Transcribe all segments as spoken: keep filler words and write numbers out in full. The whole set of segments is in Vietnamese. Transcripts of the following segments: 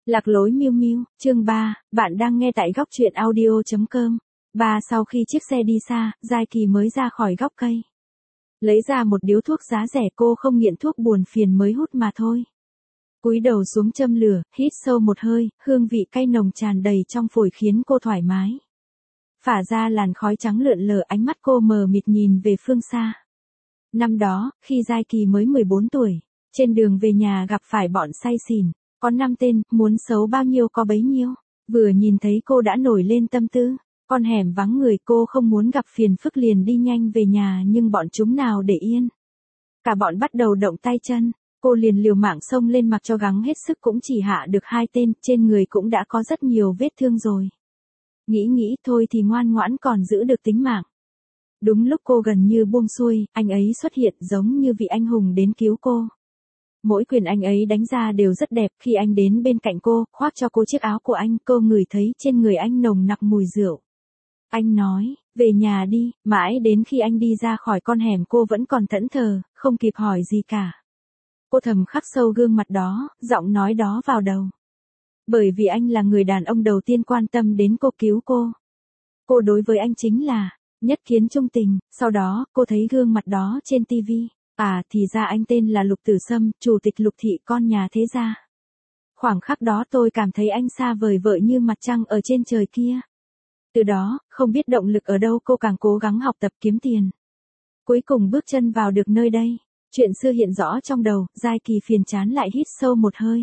Lạc lối Miu Miu, chương ba, bạn đang nghe tại góc truyện audio chấm com. Ba sau khi chiếc xe đi xa, Giai Kỳ mới ra khỏi góc cây. Lấy ra một điếu thuốc giá rẻ, cô không nghiện thuốc buồn phiền mới hút mà thôi. Cúi đầu xuống châm lửa, hít sâu một hơi, hương vị cay nồng tràn đầy trong phổi khiến cô thoải mái. Phả ra làn khói trắng lượn lờ, ánh mắt cô mờ mịt nhìn về phương xa. Năm đó, khi Giai Kỳ mới mười bốn tuổi, trên đường về nhà gặp phải bọn say xỉn. Có năm tên, muốn xấu bao nhiêu có bấy nhiêu. Vừa nhìn thấy cô đã nổi lên tâm tư. Con hẻm vắng người, cô không muốn gặp phiền phức liền đi nhanh về nhà, nhưng bọn chúng nào để yên. Cả bọn bắt đầu động tay chân. Cô liền liều mạng xông lên, mặc cho gắng hết sức cũng chỉ hạ được hai tên, trên người cũng đã có rất nhiều vết thương rồi. Nghĩ nghĩ thôi thì ngoan ngoãn còn giữ được tính mạng. Đúng lúc cô gần như buông xuôi, anh ấy xuất hiện giống như vị anh hùng đến cứu cô. Mỗi quyền anh ấy đánh ra đều rất đẹp. Khi anh đến bên cạnh cô, khoác cho cô chiếc áo của anh, cô ngửi thấy trên người anh nồng nặc mùi rượu. Anh nói, về nhà đi, mãi đến khi anh đi ra khỏi con hẻm cô vẫn còn thẫn thờ, không kịp hỏi gì cả. Cô thầm khắc sâu gương mặt đó, giọng nói đó vào đầu. Bởi vì anh là người đàn ông đầu tiên quan tâm đến cô, cứu cô. Cô đối với anh chính là nhất kiến chung tình. Sau đó, cô thấy gương mặt đó trên tivi. À, thì ra anh tên là Lục Tử Sâm, chủ tịch Lục thị, con nhà thế gia. Khoảng khắc đó tôi cảm thấy anh xa vời vợi như mặt trăng ở trên trời kia. Từ đó, không biết động lực ở đâu, cô càng cố gắng học tập kiếm tiền. Cuối cùng bước chân vào được nơi đây. Chuyện xưa hiện rõ trong đầu, Giai Kỳ phiền chán lại hít sâu một hơi.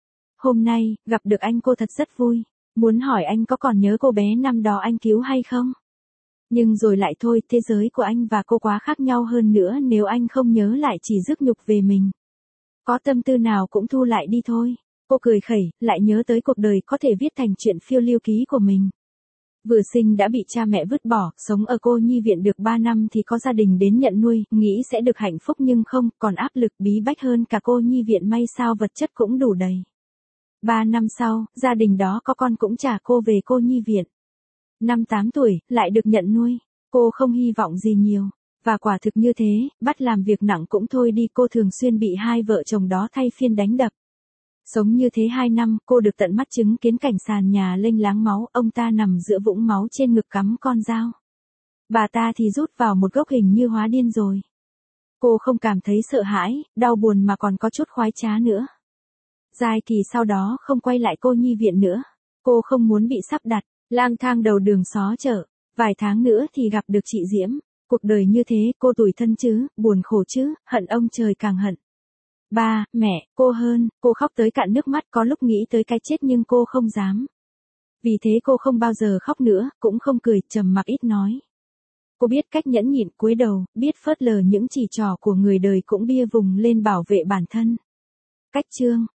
Hôm nay, gặp được anh cô thật rất vui. Muốn hỏi anh có còn nhớ cô bé năm đó anh cứu hay không? Nhưng rồi lại thôi, thế giới của anh và cô quá khác nhau, hơn nữa nếu anh không nhớ lại chỉ rước nhục về mình. Có tâm tư nào cũng thu lại đi thôi. Cô cười khẩy, lại nhớ tới cuộc đời có thể viết thành chuyện phiêu lưu ký của mình. Vừa sinh đã bị cha mẹ vứt bỏ, sống ở cô nhi viện được ba năm thì có gia đình đến nhận nuôi, nghĩ sẽ được hạnh phúc nhưng không, còn áp lực bí bách hơn cả cô nhi viện, may sao vật chất cũng đủ đầy. Ba năm sau, gia đình đó có con cũng trả cô về cô nhi viện. Năm tám tuổi, lại được nhận nuôi. Cô không hy vọng gì nhiều. Và quả thực như thế, bắt làm việc nặng cũng thôi đi, cô thường xuyên bị hai vợ chồng đó thay phiên đánh đập. Sống như thế hai năm, cô được tận mắt chứng kiến cảnh sàn nhà lênh láng máu, ông ta nằm giữa vũng máu, trên ngực cắm con dao. Bà ta thì rút vào một gốc, hình như hóa điên rồi. Cô không cảm thấy sợ hãi, đau buồn mà còn có chút khoái trá nữa. Giai Kỳ sau đó không quay lại cô nhi viện nữa. Cô không muốn bị sắp đặt, lang thang đầu đường xó chợ. Vài tháng nữa thì gặp được chị Diễm. Cuộc đời như thế, cô tủi thân chứ, buồn khổ chứ, hận ông trời càng hận. Ba, mẹ, cô hơn, cô khóc tới cạn nước mắt, có lúc nghĩ tới cái chết nhưng cô không dám. Vì thế cô không bao giờ khóc nữa, cũng không cười, trầm mặc ít nói. Cô biết cách nhẫn nhịn, cúi đầu, biết phớt lờ những chỉ trỏ của người đời, cũng bia vùng lên bảo vệ bản thân. Cách chương